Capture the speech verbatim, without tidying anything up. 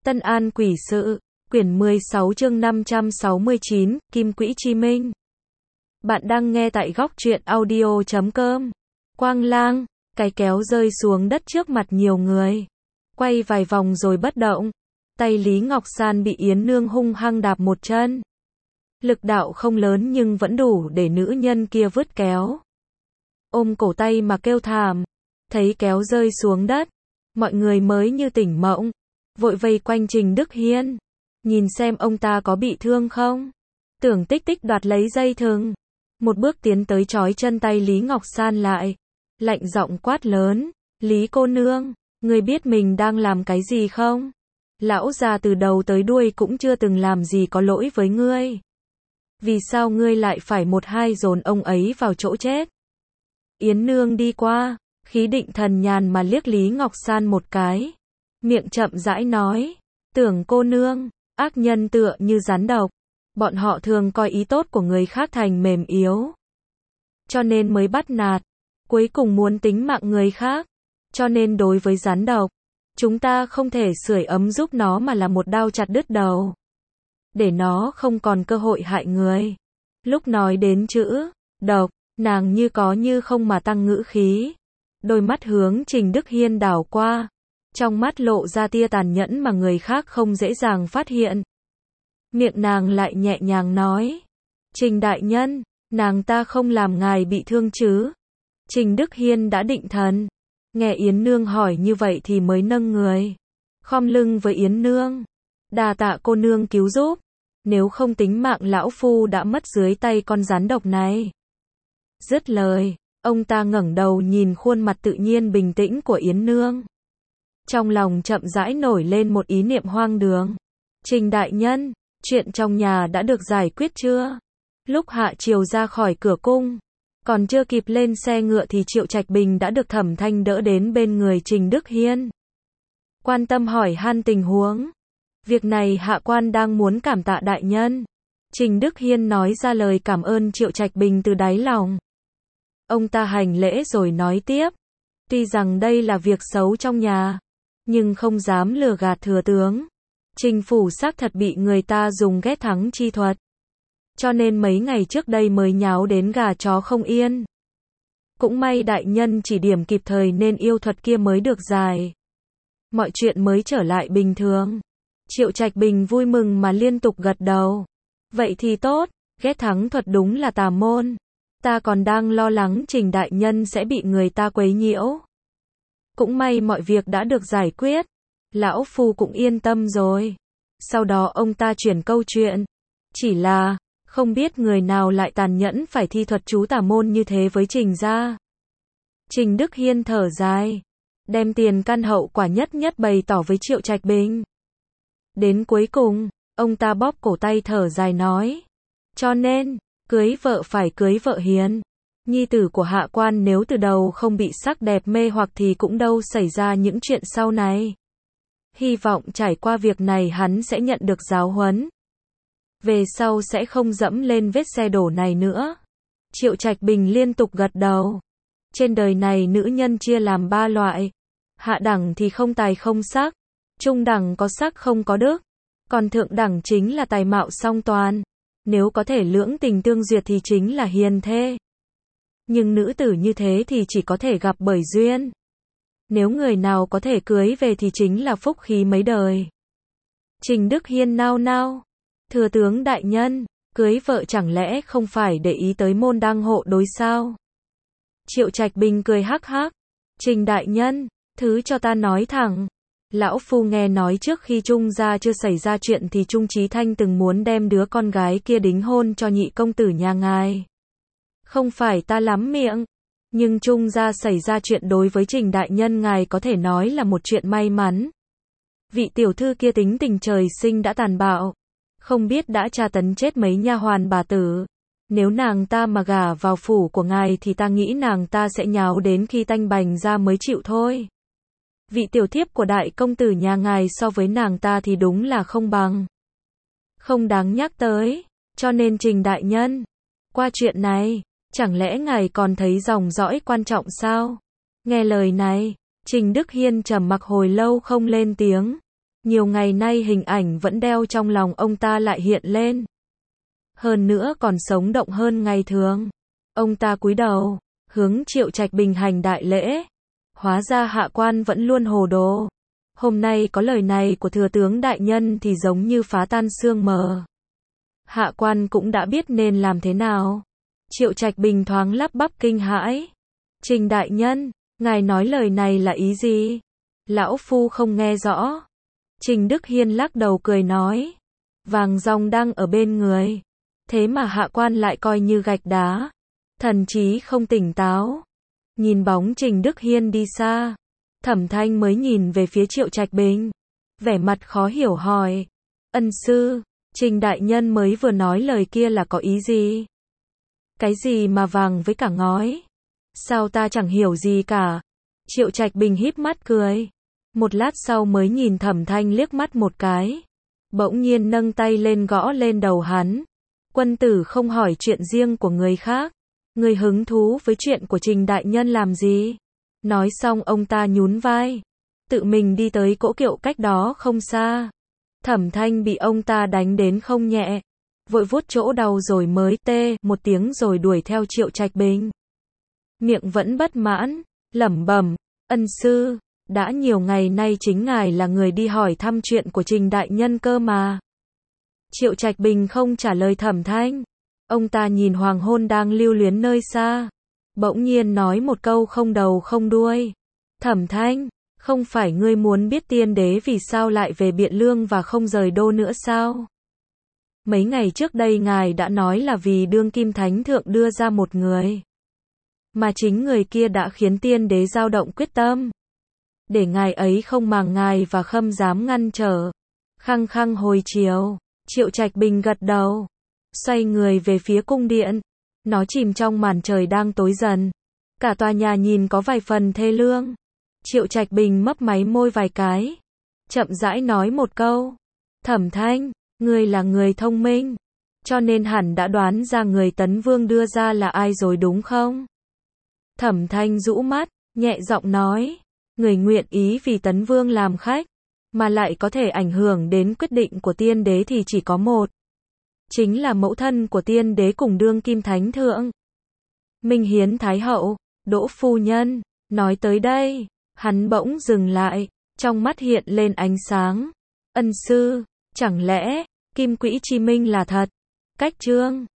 Tân An Quỷ Sự, quyển mười sáu chương năm trăm sáu mươi chín, Kim Quỹ Chi Minh. Bạn đang nghe tại góc truyện audio chấm com. Quang lang, cái kéo rơi xuống đất trước mặt nhiều người. Quay vài vòng rồi bất động. Tay Lý Ngọc San bị Yến Nương hung hăng đạp một chân. Lực đạo không lớn nhưng vẫn đủ để nữ nhân kia vứt kéo. Ôm cổ tay mà kêu thảm. Thấy kéo rơi xuống đất. Mọi người mới như tỉnh mộng. Vội vây quanh Trình Đức Hiên. Nhìn xem ông ta có bị thương không. Tưởng Tích Tích đoạt lấy dây thừng. Một bước tiến tới trói chân tay Lý Ngọc San lại. Lạnh giọng quát lớn. Lý cô nương, ngươi biết mình đang làm cái gì không? Lão già từ đầu tới đuôi cũng chưa từng làm gì có lỗi với ngươi. Vì sao ngươi lại phải một hai dồn ông ấy vào chỗ chết? Yến Nương đi qua, khí định thần nhàn mà liếc Lý Ngọc San một cái. Miệng chậm rãi nói, Tưởng cô nương, ác nhân tựa như rắn độc. Bọn họ thường coi ý tốt của người khác thành mềm yếu. Cho nên mới bắt nạt. Cuối cùng muốn tính mạng người khác. Cho nên đối với rắn độc, chúng ta không thể sưởi ấm giúp nó mà là một đao chặt đứt đầu. Để nó không còn cơ hội hại người. Lúc nói đến chữ độc, nàng như có như không mà tăng ngữ khí. Đôi mắt hướng Trình Đức Hiên đảo qua. Trong mắt lộ ra tia tàn nhẫn mà người khác không dễ dàng phát hiện. Miệng nàng lại nhẹ nhàng nói. Trình đại nhân, nàng ta không làm ngài bị thương chứ? Trình Đức Hiên đã định thần. Nghe Yến Nương hỏi như vậy thì mới nâng người. Khom lưng với Yến Nương. Đà tạ cô nương cứu giúp. Nếu không tính mạng lão phu đã mất dưới tay con rắn độc này. Dứt lời, ông ta ngẩng đầu nhìn khuôn mặt tự nhiên bình tĩnh của Yến Nương. Trong lòng chậm rãi nổi lên một ý niệm hoang đường. Trình đại nhân, chuyện trong nhà đã được giải quyết chưa? Lúc hạ triều ra khỏi cửa cung, còn chưa kịp lên xe ngựa thì Triệu Trạch Bình đã được Thẩm Thanh đỡ đến bên người Trình Đức Hiên. Quan tâm hỏi han tình huống. Việc này hạ quan đang muốn cảm tạ đại nhân. Trình Đức Hiên nói ra lời cảm ơn Triệu Trạch Bình từ đáy lòng. Ông ta hành lễ rồi nói tiếp. Tuy rằng đây là việc xấu trong nhà, nhưng không dám lừa gạt thừa tướng. Trình phủ xác thật bị người ta dùng ghét thắng chi thuật. Cho nên mấy ngày trước đây mới nháo đến gà chó không yên. Cũng may đại nhân chỉ điểm kịp thời nên yêu thuật kia mới được giải. Mọi chuyện mới trở lại bình thường. Triệu Trạch Bình vui mừng mà liên tục gật đầu. Vậy thì tốt, ghét thắng thuật đúng là tà môn. Ta còn đang lo lắng Trình đại nhân sẽ bị người ta quấy nhiễu. Cũng may mọi việc đã được giải quyết. Lão phu cũng yên tâm rồi. Sau đó ông ta chuyển câu chuyện. Chỉ là, không biết người nào lại tàn nhẫn phải thi thuật chú tà môn như thế với Trình gia. Trình Đức Hiên thở dài. Đem tiền căn hậu quả nhất nhất bày tỏ với Triệu Trạch Bình. Đến cuối cùng, ông ta bóp cổ tay thở dài nói. Cho nên, cưới vợ phải cưới vợ hiền. Nhi tử của hạ quan nếu từ đầu không bị sắc đẹp mê hoặc thì cũng đâu xảy ra những chuyện sau này. Hy vọng trải qua việc này hắn sẽ nhận được giáo huấn. Về sau sẽ không dẫm lên vết xe đổ này nữa. Triệu Trạch Bình liên tục gật đầu. Trên đời này nữ nhân chia làm ba loại. Hạ đẳng thì không tài không sắc. Trung đẳng có sắc không có đức. Còn thượng đẳng chính là tài mạo song toàn. Nếu có thể lưỡng tình tương duyệt thì chính là hiền thê. Nhưng nữ tử như thế thì chỉ có thể gặp bởi duyên. Nếu người nào có thể cưới về thì chính là phúc khí mấy đời. Trình Đức Hiên nao nao. Thừa tướng đại nhân, cưới vợ chẳng lẽ không phải để ý tới môn đăng hộ đối sao? Triệu Trạch Bình cười hắc hắc. Trình đại nhân, thứ cho ta nói thẳng. Lão phu nghe nói trước khi Trung gia chưa xảy ra chuyện thì Trung Chí Thanh từng muốn đem đứa con gái kia đính hôn cho nhị công tử nhà ngài. Không phải ta lắm miệng. Nhưng Trung gia xảy ra chuyện đối với Trình đại nhân ngài có thể nói là một chuyện may mắn. Vị tiểu thư kia tính tình trời sinh đã tàn bạo. Không biết đã tra tấn chết mấy nha hoàn bà tử. Nếu nàng ta mà gả vào phủ của ngài thì ta nghĩ nàng ta sẽ nháo đến khi tanh bành ra mới chịu thôi. Vị tiểu thiếp của đại công tử nhà ngài so với nàng ta thì đúng là không bằng. Không đáng nhắc tới. Cho nên Trình đại nhân, qua chuyện này, chẳng lẽ ngài còn thấy dòng dõi quan trọng sao? Nghe lời này, Trình Đức Hiên trầm mặc hồi lâu không lên tiếng. Nhiều ngày nay hình ảnh vẫn đeo trong lòng ông ta lại hiện lên. Hơn nữa còn sống động hơn ngày thường. Ông ta cúi đầu, hướng Triệu Trạch Bình hành đại lễ. Hóa ra hạ quan vẫn luôn hồ đồ. Hôm nay có lời này của thừa tướng đại nhân thì giống như phá tan sương mờ. Hạ quan cũng đã biết nên làm thế nào. Triệu Trạch Bình thoáng lắp bắp kinh hãi. Trình đại nhân, ngài nói lời này là ý gì? Lão phu không nghe rõ. Trình Đức Hiên lắc đầu cười nói. Vàng ròng đang ở bên người. Thế mà hạ quan lại coi như gạch đá. Thần trí không tỉnh táo. Nhìn bóng Trình Đức Hiên đi xa. Thẩm Thanh mới nhìn về phía Triệu Trạch Bình. Vẻ mặt khó hiểu hỏi. Ân sư, Trình đại nhân mới vừa nói lời kia là có ý gì? Cái gì mà vàng với cả ngói? Sao ta chẳng hiểu gì cả? Triệu Trạch Bình híp mắt cười. Một lát sau mới nhìn Thẩm Thanh liếc mắt một cái. Bỗng nhiên nâng tay lên gõ lên đầu hắn. Quân tử không hỏi chuyện riêng của người khác. Người hứng thú với chuyện của Trình đại nhân làm gì? Nói xong ông ta nhún vai. Tự mình đi tới cỗ kiệu cách đó không xa. Thẩm Thanh bị ông ta đánh đến không nhẹ. Vội vuốt chỗ đau rồi mới tê một tiếng rồi đuổi theo Triệu Trạch Bình. Miệng vẫn bất mãn, lẩm bẩm, ân sư, đã nhiều ngày nay chính ngài là người đi hỏi thăm chuyện của Trình đại nhân cơ mà. Triệu Trạch Bình không trả lời Thẩm Thanh. Ông ta nhìn hoàng hôn đang lưu luyến nơi xa. Bỗng nhiên nói một câu không đầu không đuôi. Thẩm Thanh, không phải ngươi muốn biết tiên đế vì sao lại về Biện Lương và không rời đô nữa sao? Mấy ngày trước đây ngài đã nói là vì đương kim thánh thượng đưa ra một người. Mà chính người kia đã khiến tiên đế dao động quyết tâm. Để ngài ấy không màng ngài và Khâm dám ngăn trở. Khăng khăng hồi chiều, Triệu Trạch Bình gật đầu. Xoay người về phía cung điện. Nó chìm trong màn trời đang tối dần. Cả tòa nhà nhìn có vài phần thê lương. Triệu Trạch Bình mấp máy môi vài cái. Chậm rãi nói một câu. Thẩm Thanh, ngươi là người thông minh. Cho nên hẳn đã đoán ra người Tấn Vương đưa ra là ai rồi đúng không? Thẩm Thanh rũ mắt, nhẹ giọng nói. Người nguyện ý vì Tấn Vương làm khách. Mà lại có thể ảnh hưởng đến quyết định của tiên đế thì chỉ có một. Chính là mẫu thân của tiên đế cùng đương kim thánh thượng. Minh Hiến Thái Hậu, Đỗ Phu Nhân. Nói tới đây, hắn bỗng dừng lại, trong mắt hiện lên ánh sáng. Ân sư, chẳng lẽ, Kim Quỹ Chi Minh là thật? Cách chương